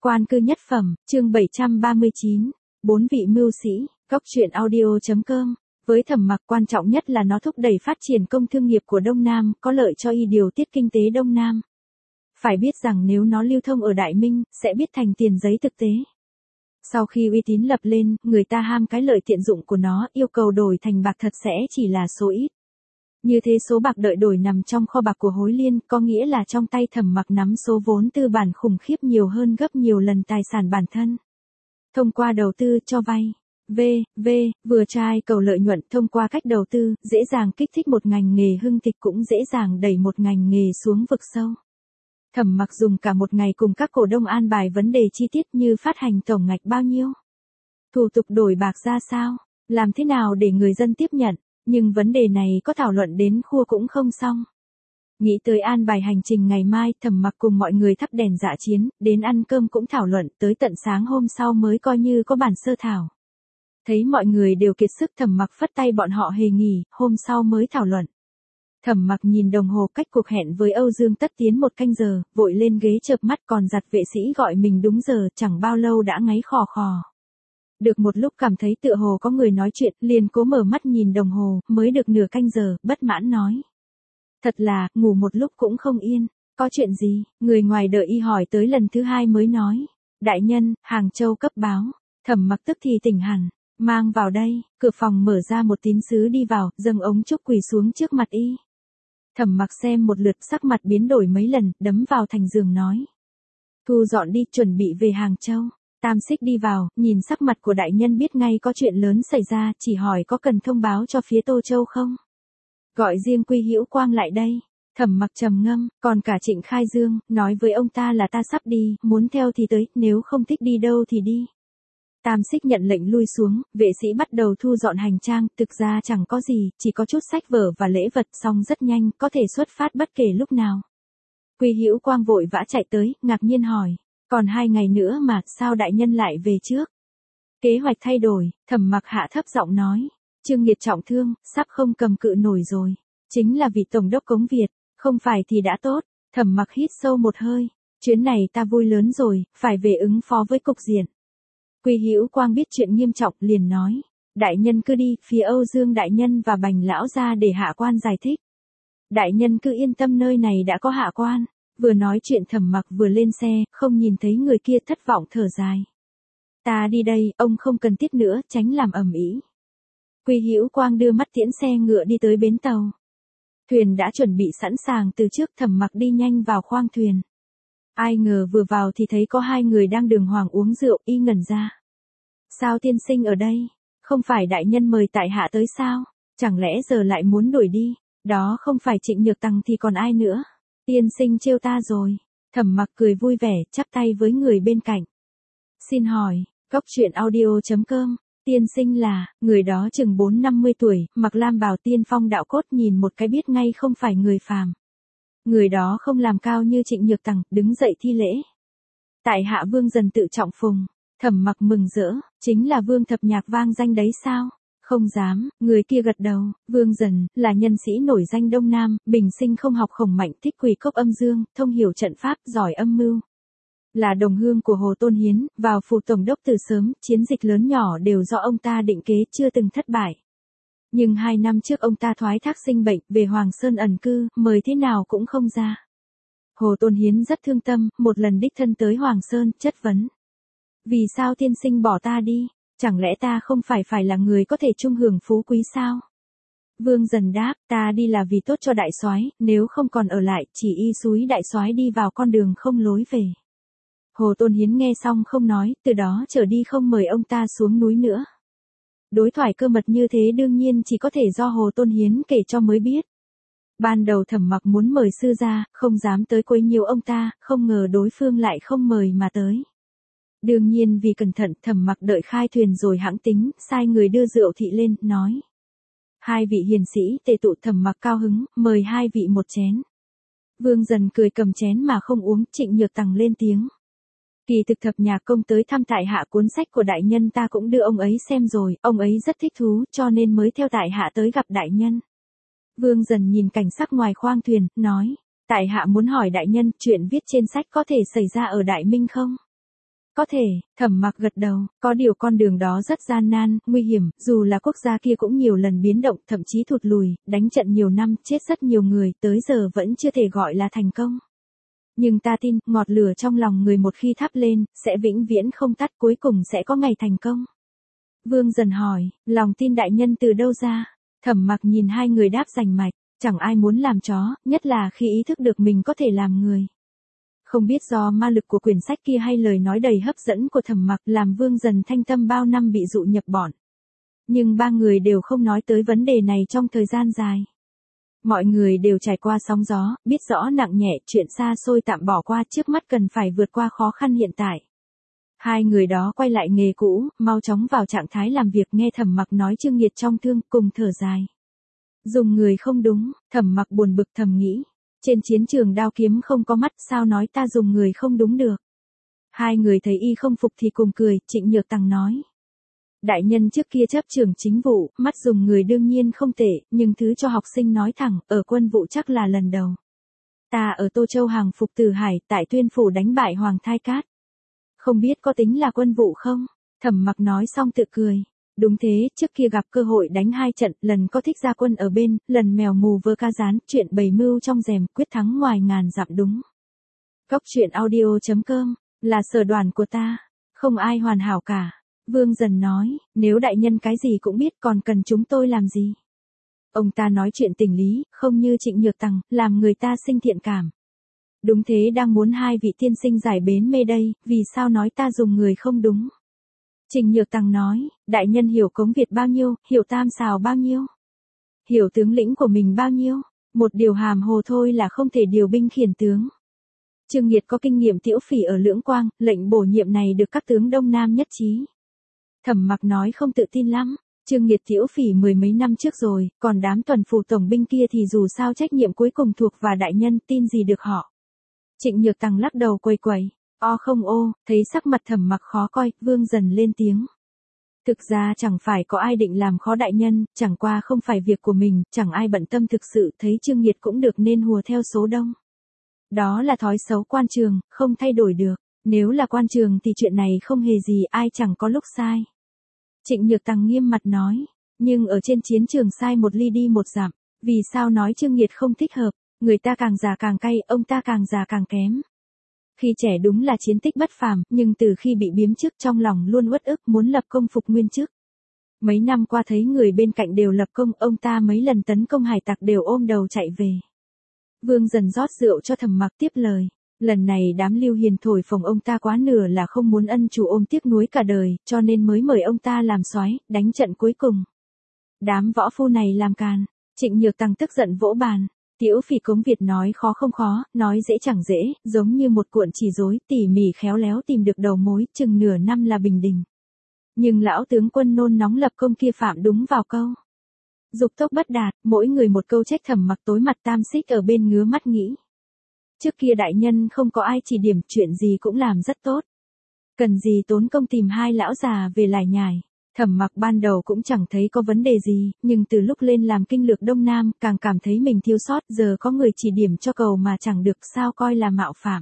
Quan cư nhất phẩm, chương 739, bốn vị mưu sĩ, góc truyện audio.com. Với Thẩm Mặc, quan trọng nhất là nó thúc đẩy phát triển công thương nghiệp của Đông Nam, có lợi cho điều tiết kinh tế Đông Nam. Phải biết rằng nếu nó lưu thông ở Đại Minh, sẽ biết thành tiền giấy thực tế. Sau khi uy tín lập lên, người ta ham cái lợi tiện dụng của nó, yêu cầu đổi thành bạc thật sẽ chỉ là số ít. Như thế số bạc đợi đổi nằm trong kho bạc của Hối Liên, có nghĩa là trong tay Thẩm Mặc nắm số vốn tư bản khủng khiếp nhiều hơn gấp nhiều lần tài sản bản thân. Thông qua đầu tư cho vay, vừa trai cầu lợi nhuận, thông qua cách đầu tư, dễ dàng kích thích một ngành nghề hưng thịnh, cũng dễ dàng đẩy một ngành nghề xuống vực sâu. Thẩm Mặc dùng cả một ngày cùng các cổ đông an bài vấn đề chi tiết như phát hành tổng ngạch bao nhiêu, thủ tục đổi bạc ra sao, làm thế nào để người dân tiếp nhận. Nhưng vấn đề này có thảo luận đến khua cũng không xong. Nghĩ tới an bài hành trình ngày mai, Thẩm Mặc cùng mọi người thắp đèn dạ chiến, đến ăn cơm cũng thảo luận, tới tận sáng hôm sau mới coi như có bản sơ thảo. Thấy mọi người đều kiệt sức, Thẩm Mặc phất tay bọn họ hề nghỉ, hôm sau mới thảo luận. Thẩm Mặc nhìn đồng hồ, cách cuộc hẹn với Âu Dương Tất Tiến 1 canh giờ, vội lên ghế chợp mắt, còn giặt vệ sĩ gọi mình đúng giờ, chẳng bao lâu đã ngáy khò khò. Được một lúc cảm thấy tựa hồ có người nói chuyện, liền cố mở mắt nhìn đồng hồ, mới được nửa canh giờ, bất mãn nói. Thật là, ngủ một lúc cũng không yên, có chuyện gì, người ngoài đợi y hỏi tới lần thứ 2 mới nói. Đại nhân, Hàng Châu cấp báo. Thẩm Mặc tức thì tỉnh hẳn, mang vào đây, cửa phòng mở ra, một tín sứ đi vào, dâng ống trúc quỳ xuống trước mặt y. Thẩm Mặc xem một lượt, sắc mặt biến đổi mấy lần, đấm vào thành giường nói. Thu dọn đi, chuẩn bị về Hàng Châu. Tam Xích đi vào, nhìn sắc mặt của đại nhân biết ngay có chuyện lớn xảy ra, chỉ hỏi có cần thông báo cho phía Tô Châu không? Gọi riêng Quy Hữu Quang lại đây. Thẩm Mặc trầm ngâm, còn cả Trịnh Khai Dương, nói với ông ta là ta sắp đi, muốn theo thì tới, nếu không thích đi đâu thì đi. Tam Xích nhận lệnh lui xuống, vệ sĩ bắt đầu thu dọn hành trang, thực ra chẳng có gì, chỉ có chút sách vở và lễ vật, xong rất nhanh, có thể xuất phát bất kể lúc nào. Quy Hữu Quang vội vã chạy tới, ngạc nhiên hỏi. Còn 2 ngày nữa mà, sao đại nhân lại về trước? Kế hoạch thay đổi, Thẩm Mặc hạ thấp giọng nói. Trương Nghiệt trọng thương, sắp không cầm cự nổi rồi. Chính là vị tổng đốc Cống Việt, không phải thì đã tốt. Thẩm Mặc hít sâu một hơi. Chuyến này ta vui lớn rồi, phải về ứng phó với cục diện. Quy Hữu Quang biết chuyện nghiêm trọng, liền nói. Đại nhân cứ đi, phía Âu Dương đại nhân và Bành lão ra để hạ quan giải thích. Đại nhân cứ yên tâm, nơi này đã có hạ quan. Vừa nói chuyện Thẩm Mặc vừa lên xe, không nhìn thấy người kia, thất vọng thở dài. Ta đi đây, ông không cần thiết nữa, tránh làm ầm ĩ. Quy Hữu Quang đưa mắt tiễn xe ngựa đi tới bến tàu. Thuyền đã chuẩn bị sẵn sàng từ trước, Thẩm Mặc đi nhanh vào khoang thuyền. Ai ngờ vừa vào thì thấy có 2 người đang đường hoàng uống rượu, y ngẩn ra. Sao tiên sinh ở đây? Không phải đại nhân mời tại hạ tới sao? Chẳng lẽ giờ lại muốn đuổi đi? Đó không phải Trịnh Nhược Tằng thì còn ai nữa? Tiên sinh trêu ta rồi. Thẩm Mặc cười vui vẻ, chắp tay với người bên cạnh. Xin hỏi, góc truyện audio.com, tiên sinh là, người đó chừng 40-50 tuổi, mặc lam bào tiên phong đạo cốt, nhìn một cái biết ngay không phải người phàm. Người đó không làm cao như Trịnh Nhược Tằng, đứng dậy thi lễ. Tại hạ Vương Dần tự trọng phùng. Thẩm Mặc mừng rỡ, chính là Vương Thập Nhạc vang danh đấy sao? Không dám, người kia gật đầu. Vương Dần là nhân sĩ nổi danh Đông Nam, bình sinh không học khổng mạnh, thích quỳ cốc âm dương, thông hiểu trận pháp, giỏi âm mưu. Là đồng hương của Hồ Tôn Hiến, vào phủ tổng đốc từ sớm, chiến dịch lớn nhỏ đều do ông ta định kế, chưa từng thất bại. Nhưng 2 năm trước ông ta thoái thác sinh bệnh, về Hoàng Sơn ẩn cư, mời thế nào cũng không ra. Hồ Tôn Hiến rất thương tâm, một lần đích thân tới Hoàng Sơn, chất vấn. Vì sao tiên sinh bỏ ta đi? Chẳng lẽ ta không phải là người có thể chung hưởng phú quý sao? Vương Dần đáp, ta đi là vì tốt cho đại soái, nếu không còn ở lại, chỉ y xúi đại soái đi vào con đường không lối về. Hồ Tôn Hiến nghe xong không nói, từ đó trở đi không mời ông ta xuống núi nữa. Đối thoại cơ mật như thế đương nhiên chỉ có thể do Hồ Tôn Hiến kể cho mới biết. Ban đầu Thẩm Mặc muốn mời sư gia, không dám tới quấy nhiễu ông ta, không ngờ đối phương lại không mời mà tới. Đương nhiên vì cẩn thận, Thẩm Mặc đợi khai thuyền rồi hãng tính, sai người đưa rượu thị lên, nói. 2 vị hiền sĩ tề tụ. Thẩm Mặc cao hứng, mời 2 vị một chén. Vương Dần cười cầm chén mà không uống. Trịnh Nhược Tằng lên tiếng. Kỳ thực Thập Nhạc công tới thăm tại hạ, cuốn sách của đại nhân ta cũng đưa ông ấy xem rồi, ông ấy rất thích thú, cho nên mới theo tại hạ tới gặp đại nhân. Vương Dần nhìn cảnh sắc ngoài khoang thuyền, nói. Tại hạ muốn hỏi đại nhân, chuyện viết trên sách có thể xảy ra ở Đại Minh không? Có thể, Thẩm Mặc gật đầu, có điều con đường đó rất gian nan, nguy hiểm, dù là quốc gia kia cũng nhiều lần biến động, thậm chí thụt lùi, đánh trận nhiều năm, chết rất nhiều người, tới giờ vẫn chưa thể gọi là thành công. Nhưng ta tin, ngọt lửa trong lòng người một khi thắp lên, sẽ vĩnh viễn không tắt, cuối cùng sẽ có ngày thành công. Vương Dần hỏi, lòng tin đại nhân từ đâu ra? Thẩm Mặc nhìn hai người đáp rành mạch, chẳng ai muốn làm chó, nhất là khi ý thức được mình có thể làm người. Không biết do ma lực của quyển sách kia hay lời nói đầy hấp dẫn của Thẩm Mặc làm Vương Dần thanh tâm bao năm bị dụ nhập bọn. Nhưng ba người đều không nói tới vấn đề này trong thời gian dài. Mọi người đều trải qua sóng gió, biết rõ nặng nhẹ, chuyện xa xôi tạm bỏ qua, trước mắt cần phải vượt qua khó khăn hiện tại. Hai người đó quay lại nghề cũ, mau chóng vào trạng thái làm việc, nghe Thẩm Mặc nói Trương Nghiệt trong thương, cùng thở dài. Dùng người không đúng, Thẩm Mặc buồn bực thầm nghĩ. Trên chiến trường đao kiếm không có mắt, sao nói ta dùng người không đúng được. Hai người thấy y không phục thì cùng cười, Trịnh Nhược Tằng nói. Đại nhân trước kia chấp trưởng chính vụ, mắt dùng người đương nhiên không tệ, nhưng thứ cho học sinh nói thẳng, ở quân vụ chắc là lần đầu. Ta ở Tô Châu hàng phục Từ Hải, tại Tuyên Phủ đánh bại Hoàng Thai Cát. Không biết có tính là quân vụ không? Thẩm Mặc nói xong tự cười. Đúng thế, trước kia gặp cơ hội đánh hai trận, lần có thích ra quân ở bên, lần mèo mù vơ ca rán, chuyện bày mưu trong rèm, quyết thắng ngoài ngàn dặm đúng. Cóc truyện audio.com, là sở đoàn của ta, không ai hoàn hảo cả. Vương Dần nói, nếu đại nhân cái gì cũng biết còn cần chúng tôi làm gì. Ông ta nói chuyện tình lý, không như Trịnh Nhược Tằng, làm người ta sinh thiện cảm. Đúng thế, đang muốn hai vị tiên sinh giải bến mê đây, vì sao nói ta dùng người không đúng. Trịnh Nhược Tằng nói, đại nhân hiểu Cống Việt bao nhiêu, hiểu Tam Sào bao nhiêu, hiểu tướng lĩnh của mình bao nhiêu, một điều hàm hồ thôi là không thể điều binh khiển tướng. Trương Nghiệt có kinh nghiệm Tiễu Phỉ ở Lưỡng Quang, lệnh bổ nhiệm này được các tướng Đông Nam nhất trí. Thẩm Mặc nói không tự tin lắm, Trương Nghiệt Tiễu Phỉ mười mấy năm trước rồi, còn đám tuần phủ tổng binh kia thì dù sao trách nhiệm cuối cùng thuộc và đại nhân, tin gì được họ. Trịnh Nhược Tằng lắc đầu quầy quầy. O không ô, thấy sắc mặt Thẩm Mặc khó coi, Vương Dần lên tiếng. Thực ra chẳng phải có ai định làm khó đại nhân, chẳng qua không phải việc của mình, chẳng ai bận tâm thực sự, thấy Trương Nghiệt cũng được nên hùa theo số đông. Đó là thói xấu quan trường, không thay đổi được, nếu là quan trường thì chuyện này không hề gì, ai chẳng có lúc sai. Trịnh Nhược Tằng nghiêm mặt nói, nhưng ở trên chiến trường sai một ly đi một dặm, vì sao nói Trương Nghiệt không thích hợp, người ta càng già càng cay, ông ta càng già càng kém. Khi trẻ đúng là chiến tích bất phàm, nhưng từ khi bị biếm chức trong lòng luôn uất ức muốn lập công phục nguyên chức. Mấy năm qua thấy người bên cạnh đều lập công, ông ta mấy lần tấn công hải tặc đều ôm đầu chạy về. Vương Dần rót rượu cho Thẩm Mặc tiếp lời. Lần này đám Lưu Hiền thổi phồng ông ta quá nửa là không muốn ân chủ ôm tiếc nuối cả đời, cho nên mới mời ông ta làm soái, đánh trận cuối cùng. Đám võ phu này làm càn. Trịnh Nhược Tằng tức giận vỗ bàn. Tiễu Phỉ Cống Việt nói khó không khó, nói dễ chẳng dễ, giống như một cuộn chỉ rối, tỉ mỉ khéo léo tìm được đầu mối, chừng nửa năm là bình định. Nhưng lão tướng quân nôn nóng lập công kia phạm đúng vào câu. Dục tốc bất đạt, mỗi người một câu trách Thẩm Mặc tối mặt Tam Xích ở bên ngứa mắt nghĩ. Trước kia đại nhân không có ai chỉ điểm, chuyện gì cũng làm rất tốt. Cần gì tốn công tìm hai lão già về lải nhải. Thẩm Mặc ban đầu cũng chẳng thấy có vấn đề gì, nhưng từ lúc lên làm kinh lược Đông Nam, càng cảm thấy mình thiếu sót, giờ có người chỉ điểm cho cầu mà chẳng được, sao coi là mạo phạm.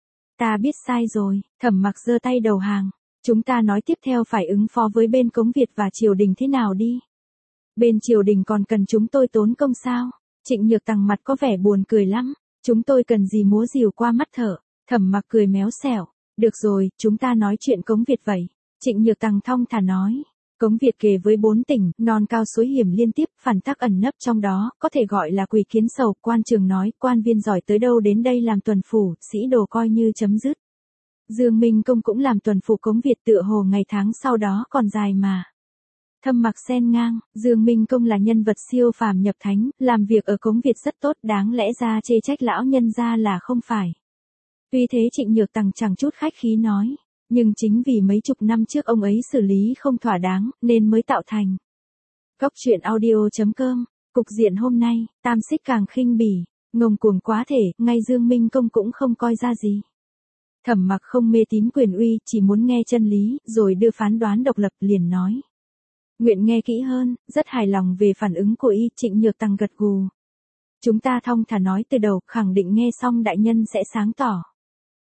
Ta biết sai rồi, Thẩm Mặc giơ tay đầu hàng. Chúng ta nói tiếp theo phải ứng phó với bên Cống Việt và triều đình thế nào đi. Bên triều đình còn cần chúng tôi tốn công sao? Trịnh Nhược Tằng mặt có vẻ buồn cười lắm. Chúng tôi cần gì múa rìu qua mắt thở. Thẩm Mặc cười méo xẻo. Được rồi, chúng ta nói chuyện Cống Việt vậy. Trịnh Nhược Tằng thong thả nói. Cống Việt kề với 4 tỉnh, non cao suối hiểm liên tiếp, phản tắc ẩn nấp trong đó, có thể gọi là quỷ kiến sầu. Quan trường nói, quan viên giỏi tới đâu đến đây làm tuần phủ, sĩ đồ coi như chấm dứt. Dương Minh Công cũng làm tuần phủ Cống Việt, tựa hồ ngày tháng sau đó còn dài mà. Thẩm Mặc xen ngang, Dương Minh Công là nhân vật siêu phàm nhập thánh, làm việc ở Cống Việt rất tốt, đáng lẽ ra chê trách lão nhân ra là không phải. Tuy thế Trịnh Nhược Tằng chẳng chút khách khí nói. Nhưng chính vì mấy chục năm trước ông ấy xử lý không thỏa đáng, nên mới tạo thành. Cóc truyện audio.com, cục diện hôm nay, Tam Xích càng khinh bỉ, ngông cuồng quá thể, ngay Dương Minh Công cũng không coi ra gì. Thẩm Mặc không mê tín quyền uy, chỉ muốn nghe chân lý, rồi đưa phán đoán độc lập, liền nói. Nguyện nghe kỹ hơn, rất hài lòng về phản ứng của y. Trịnh Nhược Tằng gật gù. Chúng ta thong thả nói từ đầu, khẳng định nghe xong đại nhân sẽ sáng tỏ.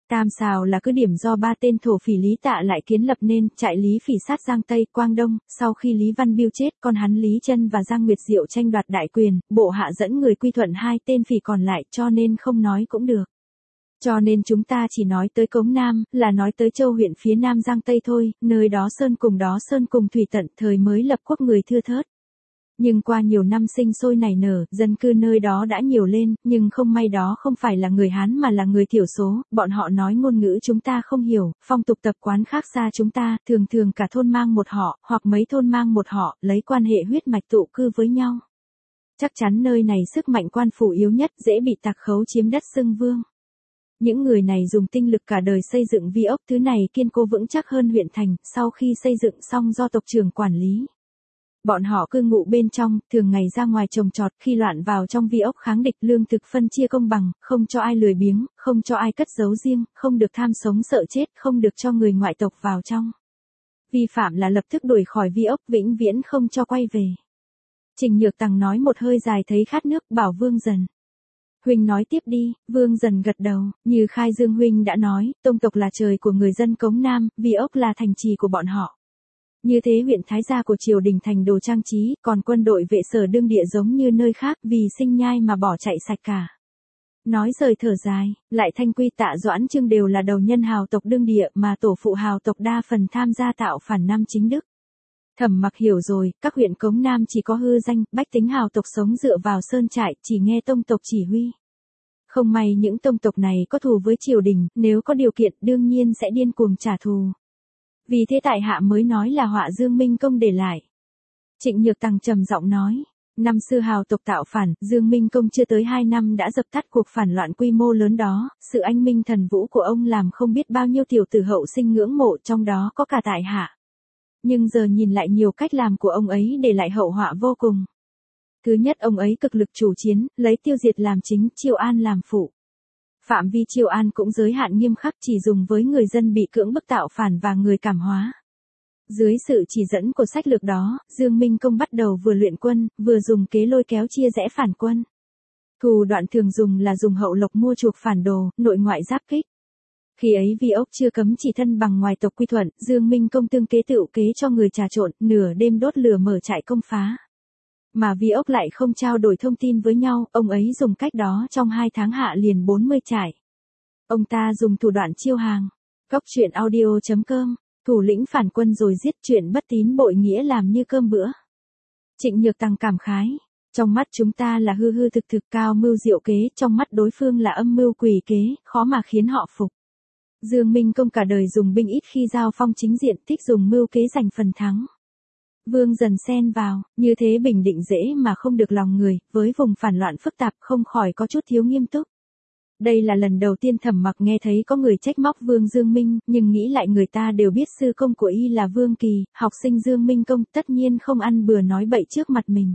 Tam Sào là cứ điểm do 3 tên thổ phỉ Lý Tạ lại kiến lập nên, trại Lý Phỉ sát Giang Tây, Quang Đông, sau khi Lý Văn Biêu chết, con hắn Lý Chân và Giang Nguyệt Diệu tranh đoạt đại quyền, bộ hạ dẫn người quy thuận 2 tên phỉ còn lại, cho nên không nói cũng được. Cho nên chúng ta chỉ nói tới Cống Nam, là nói tới châu huyện phía Nam Giang Tây thôi, nơi đó sơn cùng thủy tận, thời mới lập quốc người thưa thớt. Nhưng qua nhiều năm sinh sôi nảy nở, dân cư nơi đó đã nhiều lên, nhưng không may đó không phải là người Hán mà là người thiểu số, bọn họ nói ngôn ngữ chúng ta không hiểu, phong tục tập quán khác xa chúng ta, thường thường cả thôn mang một họ, hoặc mấy thôn mang một họ, lấy quan hệ huyết mạch tụ cư với nhau. Chắc chắn nơi này sức mạnh quan phủ yếu nhất, dễ bị tặc khấu chiếm đất xưng vương. Những người này dùng tinh lực cả đời xây dựng vi ốc, thứ này kiên cố vững chắc hơn huyện thành, sau khi xây dựng xong do tộc trưởng quản lý. Bọn họ cư ngụ bên trong, thường ngày ra ngoài trồng trọt, khi loạn vào trong vi ốc kháng địch, lương thực phân chia công bằng, không cho ai lười biếng, không cho ai cất giấu riêng, không được tham sống sợ chết, không được cho người ngoại tộc vào trong. Vi phạm là lập tức đuổi khỏi vi ốc, vĩnh viễn không cho quay về. Trình Nhược Tằng nói một hơi dài thấy khát nước, bảo Vương Dần. Huynh nói tiếp đi, Vương Dần gật đầu, như Khai Dương huynh đã nói, tông tộc là trời của người dân Cống Nam, vi ốc là thành trì của bọn họ. Như thế huyện Thái Gia của triều đình thành đồ trang trí, còn quân đội vệ sở đương địa giống như nơi khác, vì sinh nhai mà bỏ chạy sạch cả. Nói rời thở dài, lại Thanh Quy Tạ Doãn Trương đều là đầu nhân hào tộc đương địa mà tổ phụ hào tộc đa phần tham gia tạo phản Nam chính đức. Thẩm Mặc hiểu rồi, các huyện Cống Nam chỉ có hư danh, bách tính hào tộc sống dựa vào sơn trại, chỉ nghe tông tộc chỉ huy. Không may những tông tộc này có thù với triều đình, nếu có điều kiện đương nhiên sẽ điên cuồng trả thù. Vì thế tại hạ mới nói là họa Dương Minh Công để lại. Trịnh Nhược Tằng trầm giọng nói, năm xưa hào tộc tạo phản, Dương Minh Công chưa tới 2 năm đã dập tắt cuộc phản loạn quy mô lớn đó, sự anh minh thần vũ của ông làm không biết bao nhiêu tiểu tử hậu sinh ngưỡng mộ, trong đó có cả tại hạ. Nhưng giờ nhìn lại nhiều cách làm của ông ấy để lại hậu họa vô cùng. Thứ nhất, ông ấy cực lực chủ chiến, lấy tiêu diệt làm chính, Chiêu An làm phụ. Phạm vi Chiêu An cũng giới hạn nghiêm khắc, chỉ dùng với người dân bị cưỡng bức tạo phản và người cảm hóa. Dưới sự chỉ dẫn của sách lược đó, Dương Minh Công bắt đầu vừa luyện quân, vừa dùng kế lôi kéo chia rẽ phản quân. Thủ đoạn thường dùng là dùng hậu lộc mua chuộc phản đồ, nội ngoại giáp kích. Khi ấy vi ốc chưa cấm chỉ thân bằng ngoài tộc quy thuận, Dương Minh Công tương kế tựu kế cho người trà trộn, nửa đêm đốt lửa mở trại công phá. Mà vi ốc lại không trao đổi thông tin với nhau, ông ấy dùng cách đó trong 2 tháng hạ liền 40 trại. Ông ta dùng thủ đoạn chiêu hàng. Góc truyện audio.com, thủ lĩnh phản quân rồi giết, chuyện bất tín bội nghĩa làm như cơm bữa. Trịnh Nhược Tằng cảm khái. Trong mắt chúng ta là hư hư thực thực, cao mưu diệu kế, trong mắt đối phương là âm mưu quỷ kế, khó mà khiến họ phục. Dương Minh Công cả đời dùng binh ít khi giao phong chính diện, thích dùng mưu kế giành phần thắng. Vương Dần xen vào, như thế bình định dễ mà không được lòng người, với vùng phản loạn phức tạp không khỏi có chút thiếu nghiêm túc. Đây là lần đầu tiên Thẩm Mặc nghe thấy có người trách móc Vương Dương Minh, nhưng nghĩ lại người ta đều biết sư công của y là Vương Kỳ, học sinh Dương Minh Công, tất nhiên không ăn bừa nói bậy trước mặt mình.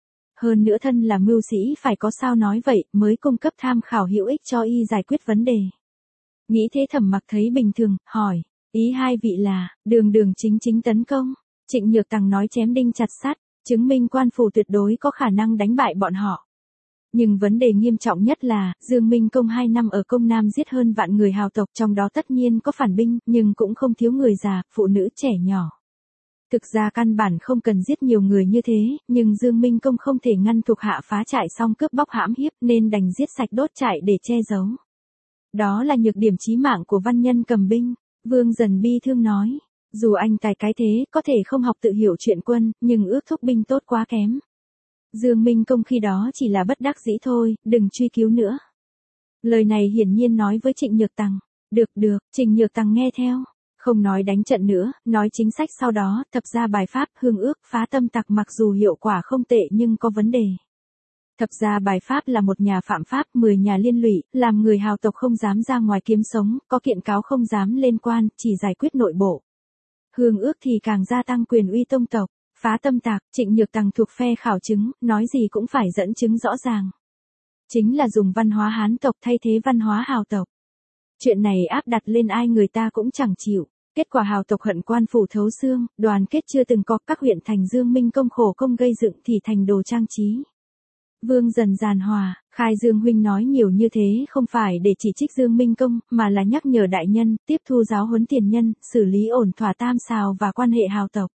Hơn nữa thân là mưu sĩ phải có sao nói vậy, mới cung cấp tham khảo hữu ích cho y giải quyết vấn đề. Nghĩ thế Thẩm Mặc thấy bình thường, hỏi, ý hai vị là, đường chính tấn công. Trịnh Nhược Tằng nói chém đinh chặt sắt, chứng minh quan phủ tuyệt đối có khả năng đánh bại bọn họ. Nhưng vấn đề nghiêm trọng nhất là, Dương Minh Công 2 năm ở Công Nam giết hơn vạn người hào tộc, trong đó tất nhiên có phản binh, nhưng cũng không thiếu người già, phụ nữ trẻ nhỏ. Thực ra căn bản không cần giết nhiều người như thế, nhưng Dương Minh Công không thể ngăn thuộc hạ phá trại xong cướp bóc hãm hiếp, nên đành giết sạch đốt trại để che giấu. Đó là nhược điểm chí mạng của văn nhân cầm binh. Vương Dần bi thương nói, dù anh tài cái thế, có thể không học tự hiểu chuyện quân, nhưng ước thúc binh tốt quá kém. Dương Minh Công khi đó chỉ là bất đắc dĩ thôi, đừng truy cứu nữa. Lời này hiển nhiên nói với Trịnh Nhược Tằng. Được, Trịnh Nhược Tằng nghe theo. Không nói đánh trận nữa, nói chính sách sau đó, thập gia bài pháp, hương ước, phá tâm tặc mặc dù hiệu quả không tệ nhưng có vấn đề. Thập gia bài pháp là một nhà phạm pháp, 10 nhà liên lụy, làm người hào tộc không dám ra ngoài kiếm sống, có kiện cáo không dám lên quan, chỉ giải quyết nội bộ. Hương ước thì càng gia tăng quyền uy tông tộc. Phá tâm tặc, Trịnh Nhược Tằng thuộc phe khảo chứng, nói gì cũng phải dẫn chứng rõ ràng. Chính là dùng văn hóa Hán tộc thay thế văn hóa hào tộc. Chuyện này áp đặt lên ai người ta cũng chẳng chịu. Kết quả hào tộc hận quan phủ thấu xương, đoàn kết chưa từng có, các huyện thành Dương Minh Công khổ công gây dựng thì thành đồ trang trí. Vương Dần giàn hòa, khai Dương huynh nói nhiều như thế không phải để chỉ trích Dương Minh Công, mà là nhắc nhở đại nhân, tiếp thu giáo huấn tiền nhân, xử lý ổn thỏa tam xào và quan hệ hào tộc.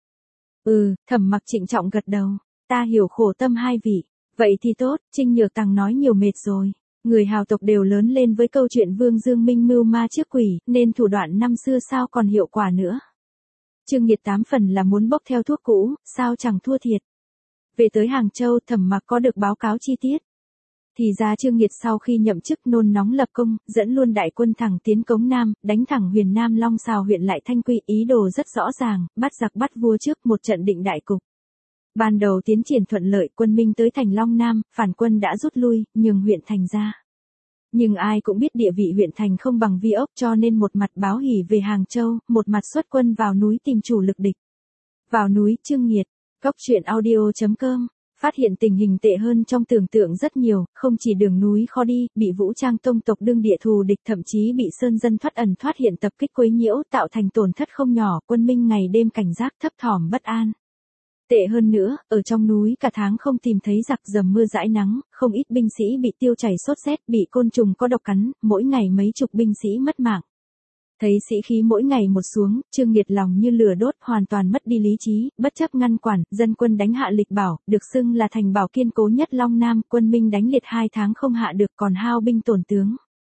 Thẩm Mặc trịnh trọng gật đầu, ta hiểu khổ tâm hai vị. Vậy thì tốt, Trinh Nhược Tằng nói nhiều mệt rồi. Người hào tộc đều lớn lên với câu chuyện Vương Dương Minh mưu ma trước quỷ, nên thủ đoạn năm xưa sao còn hiệu quả nữa. Trương Nghiệt 8 phần là muốn bốc theo thuốc cũ, sao chẳng thua thiệt. Về tới Hàng Châu, Thẩm Mặc có được báo cáo chi tiết. Thì ra Trương Nghiệt sau khi nhậm chức nôn nóng lập công, dẫn luôn đại quân thẳng tiến Cống Nam, đánh thẳng Huyền Nam Long Sào huyện lại Thanh Quy, ý đồ rất rõ ràng, bắt giặc bắt vua trước một trận định đại cục. Ban đầu tiến triển thuận lợi, quân Minh tới thành Long Nam, phản quân đã rút lui, nhường huyện thành ra. Nhưng ai cũng biết địa vị huyện thành không bằng Vi ốc, cho nên một mặt báo hỉ về Hàng Châu, một mặt xuất quân vào núi tìm chủ lực địch. Vào núi Trương Nghiệt, Góc Truyện Audio.com, phát hiện tình hình tệ hơn trong tưởng tượng rất nhiều, không chỉ đường núi khó đi, bị Vũ Trang tông tộc đương địa thù địch, thậm chí bị sơn dân thoát ẩn thoát hiện tập kích quấy nhiễu, tạo thành tổn thất không nhỏ, quân Minh ngày đêm cảnh giác thấp thỏm bất an. Tệ hơn nữa, ở trong núi cả tháng không tìm thấy giặc, dầm mưa dãi nắng, không ít binh sĩ bị tiêu chảy sốt rét, bị côn trùng có độc cắn, mỗi ngày mấy chục binh sĩ mất mạng. Thấy sĩ khí mỗi ngày một xuống, Trương Nghiệt lòng như lửa đốt, hoàn toàn mất đi lý trí, bất chấp ngăn quản, dân quân đánh hạ Lịch Bảo, được xưng là thành bảo kiên cố nhất Long Nam, quân Minh đánh liệt 2 tháng không hạ được, còn hao binh tổn tướng.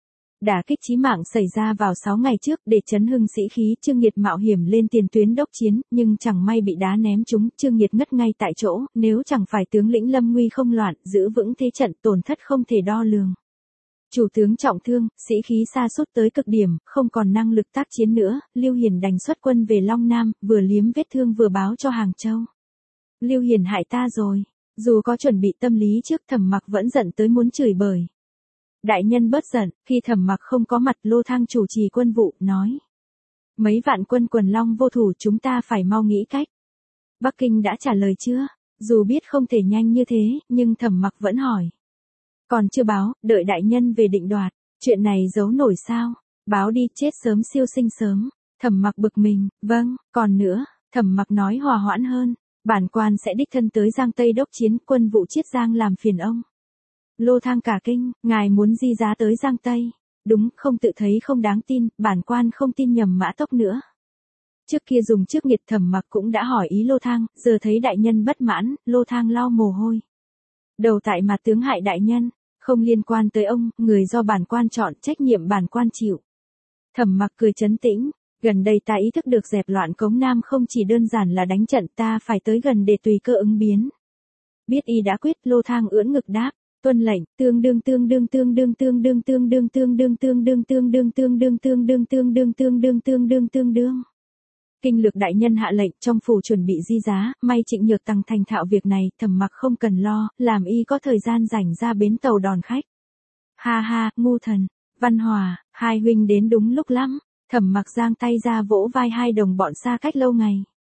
Đả kích chí mạng xảy ra vào 6 ngày trước, để chấn hưng sĩ khí, Trương Nghiệt mạo hiểm lên tiền tuyến đốc chiến, nhưng chẳng may bị đá ném trúng, Trương Nghiệt ngất ngay tại chỗ, nếu chẳng phải tướng lĩnh Lâm Nguy không loạn, giữ vững thế trận, tổn thất không thể đo lường. Chủ tướng trọng thương, sĩ khí sa sút tới cực điểm, không còn năng lực tác chiến nữa, Lưu Hiền đành xuất quân về Long Nam, vừa liếm vết thương vừa báo cho Hàng Châu. Lưu Hiền hại ta rồi. Dù có chuẩn bị tâm lý trước, Thẩm Mặc vẫn giận tới muốn chửi bới. Đại nhân bớt giận, khi Thẩm Mặc không có mặt, Lô Thang chủ trì quân vụ, nói. Mấy vạn quân Quần Long vô thủ, chúng ta phải mau nghĩ cách. Bắc Kinh đã trả lời chưa? Dù biết không thể nhanh như thế, nhưng Thẩm Mặc vẫn hỏi. Còn chưa báo, đợi đại nhân về định đoạt. Chuyện này giấu nổi sao? Báo đi, chết sớm siêu sinh sớm. Thẩm Mặc bực mình, vâng, còn nữa, Thẩm Mặc nói hòa hoãn hơn. Bản quan sẽ đích thân tới Giang Tây đốc chiến, quân vụ Chiết Giang làm phiền ông. Lô Thang cả kinh, ngài muốn di giá tới Giang Tây. Đúng, không tự thấy không đáng tin, bản quan không tin nhầm Mã Tốc nữa. Trước kia dùng trước nghiệt, Thẩm Mặc cũng đã hỏi ý Lô Thang, giờ thấy đại nhân bất mãn, Lô Thang lau mồ hôi. Đầu tại mà tướng hại đại nhân, không liên quan tới ông, người do bản quan chọn, trách nhiệm bản quan chịu. Thẩm Mặc cười trấn tĩnh, gần đây ta ý thức được dẹp loạn Cống Nam không chỉ đơn giản là đánh trận, ta phải tới gần để tùy cơ ứng biến. Biết y đã quyết, Lô Thang ưỡn ngực đáp, tuân lệnh, tương đương tương đương tương đương tương đương tương đương tương đương tương đương tương đương tương đương tương đương tương đương tương đương tương đương tương đương. Kinh Lược đại nhân hạ lệnh, trong phủ chuẩn bị di giá, may Trịnh Nhược Tằng thành thạo việc này, Thẩm Mặc không cần lo, làm y có thời gian rảnh ra bến tàu đón khách. Ha ha, ngu thần, Văn Hòa, hai huynh đến đúng lúc lắm. Thẩm Mặc giang tay ra vỗ vai hai đồng bọn xa cách lâu ngày.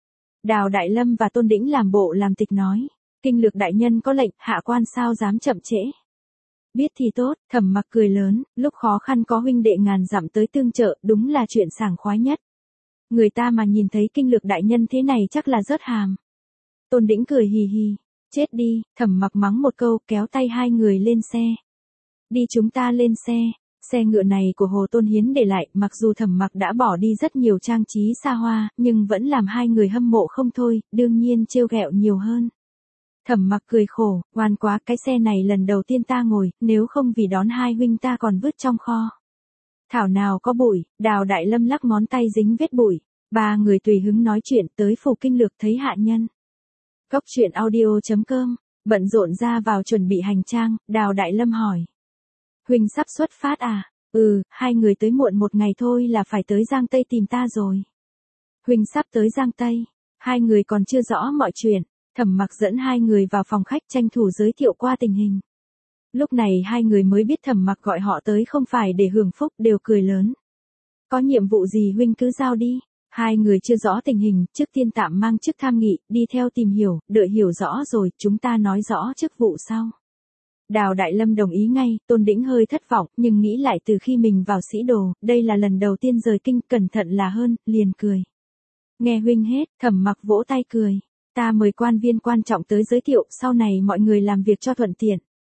Đào Đại Lâm và Tôn Đĩnh làm bộ làm tịch nói, Kinh Lược đại nhân có lệnh, hạ quan sao dám chậm trễ. Biết thì tốt, Thẩm Mặc cười lớn, lúc khó khăn có huynh đệ ngàn dặm tới tương trợ, đúng là chuyện sảng khoái nhất. Người ta mà nhìn thấy Kinh Lược đại nhân thế này chắc là rớt hàm. Tôn Đĩnh cười hì hì, chết đi, Thẩm Mặc mắng một câu, kéo tay hai người lên xe. Đi, chúng ta lên xe. Xe ngựa này của Hồ Tôn Hiến để lại, mặc dù Thẩm Mặc đã bỏ đi rất nhiều trang trí xa hoa, nhưng vẫn làm hai người hâm mộ không thôi, đương nhiên trêu ghẹo nhiều hơn. Thẩm Mặc cười khổ, oan quá, cái xe này lần đầu tiên ta ngồi, nếu không vì đón hai huynh ta còn vứt trong kho. Thảo nào có bụi, Đào Đại Lâm lắc ngón tay dính vết bụi, ba người tùy hứng nói chuyện, tới phủ Kinh Lược thấy hạ nhân. Góc Truyện Audio.com, bận rộn ra vào chuẩn bị hành trang, Đào Đại Lâm hỏi. Huynh sắp xuất phát à? Hai người tới muộn một ngày thôi là phải tới Giang Tây tìm ta rồi. Huynh sắp tới Giang Tây, hai người còn chưa rõ mọi chuyện, Thẩm Mặc dẫn hai người vào phòng khách tranh thủ giới thiệu qua tình hình. Lúc này hai người mới biết Thẩm Mặc gọi họ tới không phải để hưởng phúc, đều cười lớn. Có nhiệm vụ gì huynh cứ giao đi. Hai người chưa rõ tình hình, trước tiên tạm mang chức tham nghị, đi theo tìm hiểu, đợi hiểu rõ rồi, chúng ta nói rõ chức vụ sau. Đào Đại Lâm đồng ý ngay, Tôn Đĩnh hơi thất vọng, nhưng nghĩ lại từ khi mình vào sĩ đồ, đây là lần đầu tiên rời kinh, cẩn thận là hơn, liền cười. Nghe huynh hết, Thẩm Mặc vỗ tay cười. Ta mời quan viên quan trọng tới giới thiệu, sau này mọi người làm việc cho thuận tiện.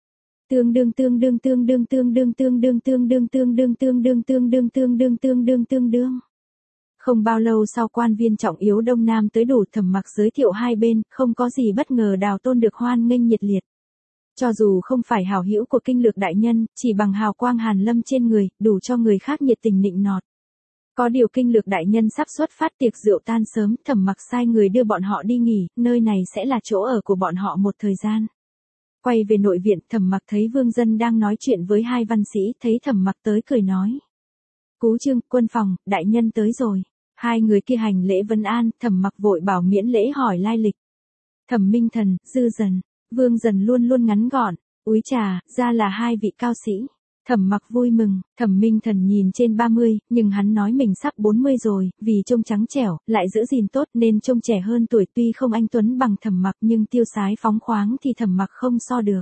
Tương đương tương đương tương đương tương đương tương đương tương đương tương đương tương đương tương đương tương đương tương đương tương đương. Không bao lâu sau quan viên trọng yếu Đông Nam tới đủ, Thẩm Mặc giới thiệu hai bên, không có gì bất ngờ Đào Tôn được hoan nghênh nhiệt liệt. Cho dù không phải hảo hữu của Kinh Lược đại nhân, chỉ bằng hào quang hàn lâm trên người, đủ cho người khác nhiệt tình nịnh nọt. Có điều Kinh Lược đại nhân sắp xuất phát, tiệc rượu tan sớm, Thẩm Mặc sai người đưa bọn họ đi nghỉ, nơi này sẽ là chỗ ở của bọn họ một thời gian. Quay về nội viện, Thẩm Mặc thấy Vương Dân đang nói chuyện với hai văn sĩ, thấy Thẩm Mặc tới cười nói. Cú Trương, quân phòng, đại nhân tới rồi. Hai người kia hành lễ vân an, Thẩm Mặc vội bảo miễn lễ hỏi lai lịch. Thẩm Minh Thần, Dư Dần, Vương Dần luôn luôn ngắn gọn, úi trà, ra là hai vị cao sĩ. Thẩm Mặc vui mừng, Thẩm Minh Thần nhìn trên 30, nhưng hắn nói mình sắp 40 rồi, vì trông trắng trẻo, lại giữ gìn tốt nên trông trẻ hơn tuổi, tuy không anh tuấn bằng Thẩm Mặc nhưng tiêu sái phóng khoáng thì Thẩm Mặc không so được.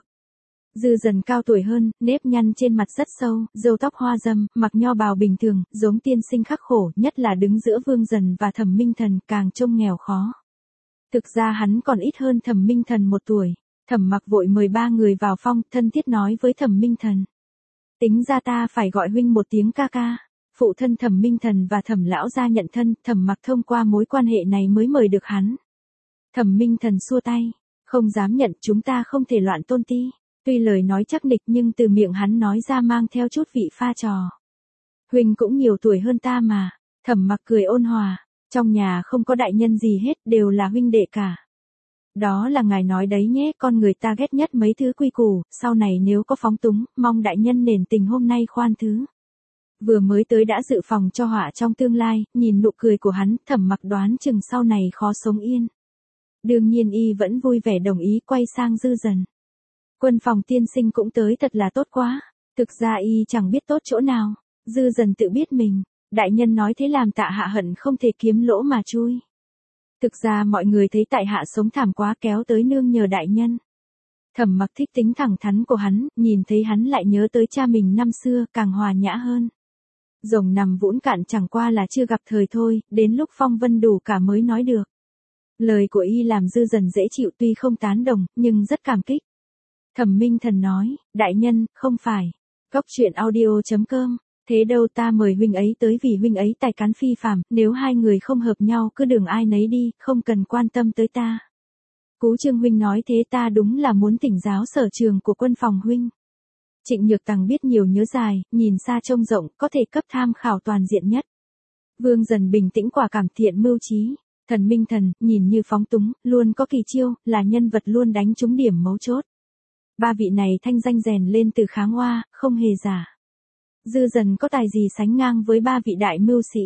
Dư Dần cao tuổi hơn, nếp nhăn trên mặt rất sâu, râu tóc hoa râm, mặc nho bào bình thường, giống tiên sinh khắc khổ, nhất là đứng giữa Vương Dần và Thẩm Minh Thần, càng trông nghèo khó. Thực ra hắn còn ít hơn Thẩm Minh Thần 1 tuổi. Thẩm Mặc vội mời 3 người vào phòng, thân thiết nói với Thẩm Minh Thần. Tính ra ta phải gọi huynh một tiếng ca ca. Phụ thân Thẩm Minh Thần và Thẩm lão gia nhận thân, Thẩm Mặc thông qua mối quan hệ này mới mời được hắn. Thẩm Minh Thần xua tay, không dám nhận, chúng ta không thể loạn tôn ti. Tuy lời nói chắc nịch nhưng từ miệng hắn nói ra mang theo chút vị pha trò. Huynh cũng nhiều tuổi hơn ta mà. Thẩm Mặc cười ôn hòa, trong nhà không có đại nhân gì hết, đều là huynh đệ cả. Đó là ngài nói đấy nhé, con người ta ghét nhất mấy thứ quy củ, sau này nếu có phóng túng, mong đại nhân nể tình hôm nay khoan thứ. Vừa mới tới đã dự phòng cho họa trong tương lai, nhìn nụ cười của hắn, Thẩm Mặc đoán chừng sau này khó sống yên. Đương nhiên y vẫn vui vẻ đồng ý, quay sang Dư Dần. Quân phòng tiên sinh cũng tới thật là tốt quá, thực ra y chẳng biết tốt chỗ nào. Dư Dần tự biết mình, đại nhân nói thế làm tại hạ hận không thể kiếm lỗ mà chui. Thực ra mọi người thấy tại hạ sống thảm quá kéo tới nương nhờ đại nhân. Thẩm Mặc thích tính thẳng thắn của hắn, nhìn thấy hắn lại nhớ tới cha mình năm xưa, càng hòa nhã hơn. Rồng nằm vũn cạn chẳng qua là chưa gặp thời thôi, đến lúc phong vân đủ cả mới nói được. Lời của y làm Dư Dần dễ chịu, tuy không tán đồng, nhưng rất cảm kích. Thẩm Minh Thần nói, đại nhân, không phải. Cóc truyện audio.com. Thế đâu, ta mời huynh ấy tới vì huynh ấy tài cán phi phàm, nếu hai người không hợp nhau cứ đường ai nấy đi, không cần quan tâm tới ta. Cú Trương huynh nói thế ta đúng là muốn thỉnh giáo sở trường của quân phòng huynh. Trịnh Nhược Tằng biết nhiều nhớ dài, nhìn xa trông rộng, có thể cấp tham khảo toàn diện nhất. Vương Dần bình tĩnh quả cảm, thiện mưu trí. Thần Minh Thần, nhìn như phóng túng, luôn có kỳ chiêu, là nhân vật luôn đánh trúng điểm mấu chốt. 3 vị này thanh danh rèn lên từ kháng hoa, không hề giả. Dư Dần có tài gì sánh ngang với 3 vị đại mưu sĩ.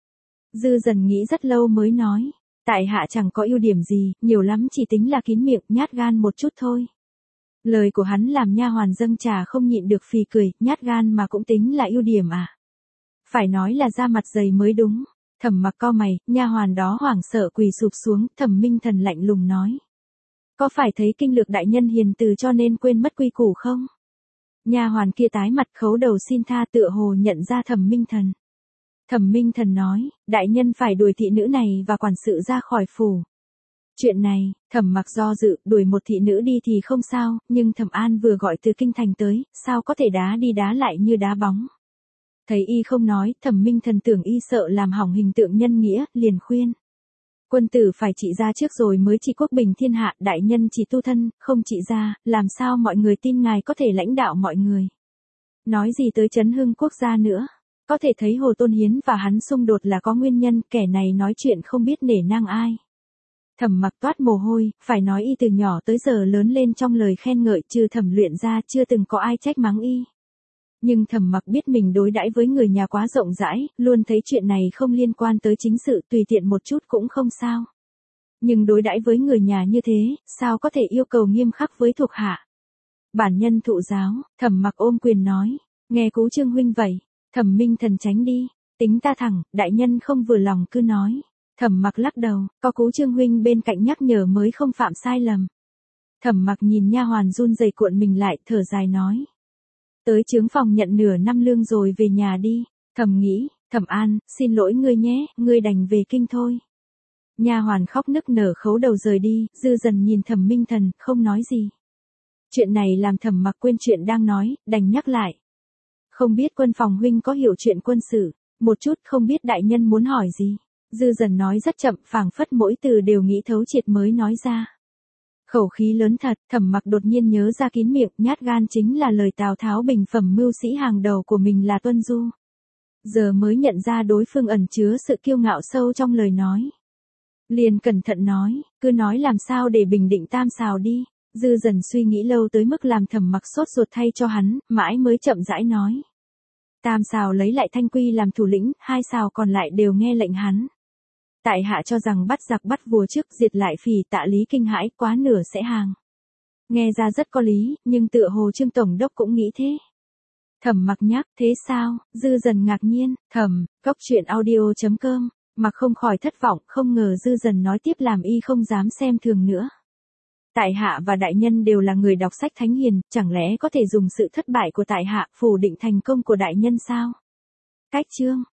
Dư Dần nghĩ rất lâu mới nói, tại hạ chẳng có ưu điểm gì, nhiều lắm chỉ tính là kín miệng, nhát gan một chút thôi. Lời của hắn làm nha hoàn dâng trà không nhịn được phì cười, nhát gan mà cũng tính là ưu điểm à? Phải nói là da mặt dày mới đúng. Thẩm Mặc cau mày, nha hoàn đó hoảng sợ quỳ sụp xuống, Thẩm Minh Thần lạnh lùng nói. Có phải thấy Kinh Lược đại nhân hiền từ cho nên quên mất quy củ không? Nha hoàn kia tái mặt khấu đầu xin tha, tựa hồ nhận ra Thẩm Minh Thần. Thẩm Minh Thần nói, đại nhân phải đuổi thị nữ này và quản sự ra khỏi phủ. Chuyện này, Thẩm Mặc do dự, đuổi một thị nữ đi thì không sao, nhưng Thẩm An vừa gọi từ kinh thành tới, sao có thể đá đi đá lại như đá bóng. Thấy y không nói, Thẩm Minh Thần tưởng y sợ làm hỏng hình tượng nhân nghĩa, liền khuyên. Quân tử phải trị gia trước rồi mới trị quốc bình thiên hạ, đại nhân chỉ tu thân, không trị gia, làm sao mọi người tin ngài có thể lãnh đạo mọi người. Nói gì tới chấn hưng quốc gia nữa. Có thể thấy Hồ Tôn Hiến và hắn xung đột là có nguyên nhân, kẻ này nói chuyện không biết nể nang ai. Thẩm Mặc toát mồ hôi, phải nói y từ nhỏ tới giờ lớn lên trong lời khen ngợi, trừ Thẩm Luyện ra chưa từng có ai trách mắng y. Nhưng Thẩm Mặc biết mình đối đãi với người nhà quá rộng rãi, luôn thấy chuyện này không liên quan tới chính sự, tùy tiện một chút cũng không sao. Nhưng đối đãi với người nhà như thế, sao có thể yêu cầu nghiêm khắc với thuộc hạ. Bản nhân thụ giáo, Thẩm Mặc ôm quyền nói, nghe Cú Trương huynh vậy. Thẩm Minh Thần tránh đi, tính ta thẳng, đại nhân không vừa lòng cứ nói. Thẩm Mặc lắc đầu, có Cú Trương huynh bên cạnh nhắc nhở mới không phạm sai lầm. Thẩm Mặc nhìn nha hoàn run rẩy cuộn mình lại, thở dài nói. Tới chướng phòng nhận nửa năm lương rồi về nhà đi. Thầm nghĩ, Thẩm An, xin lỗi ngươi nhé, ngươi đành về kinh thôi. Nha hoàn khóc nức nở khấu đầu rời đi, Dư Dần nhìn Thẩm Minh Thần, không nói gì. Chuyện này làm Thẩm Mặc quên chuyện đang nói, đành nhắc lại. Không biết Quân phòng huynh có hiểu chuyện quân sự, một chút không biết đại nhân muốn hỏi gì. Dư Dần nói rất chậm, phảng phất mỗi từ đều nghĩ thấu triệt mới nói ra. Khẩu khí lớn thật, Thẩm Mặc đột nhiên nhớ ra kín miệng, nhát gan chính là lời Tào Tháo bình phẩm mưu sĩ hàng đầu của mình là Tuân Du. Giờ mới nhận ra đối phương ẩn chứa sự kiêu ngạo sâu trong lời nói. Liền cẩn thận nói, cứ nói làm sao để bình định Tam Sào đi. Dư Dần suy nghĩ lâu tới mức làm Thẩm Mặc sốt ruột thay cho hắn, mãi mới chậm rãi nói. Tam Sào lấy lại Thanh Quy làm thủ lĩnh, 2 sào còn lại đều nghe lệnh hắn. Tại hạ cho rằng bắt giặc bắt vua trước, diệt lại Phì Tạ Lý kinh hãi, quá nửa sẽ hàng. Nghe ra rất có lý, nhưng tựa hồ Trương tổng đốc cũng nghĩ thế. Thẩm Mặc nhắc, thế sao? Dư Dần ngạc nhiên, Cóc truyện audio.com, Mặc không khỏi thất vọng, không ngờ Dư Dần nói tiếp làm y không dám xem thường nữa. Tại hạ và đại nhân đều là người đọc sách thánh hiền, chẳng lẽ có thể dùng sự thất bại của tại hạ phủ định thành công của đại nhân sao? Cách chương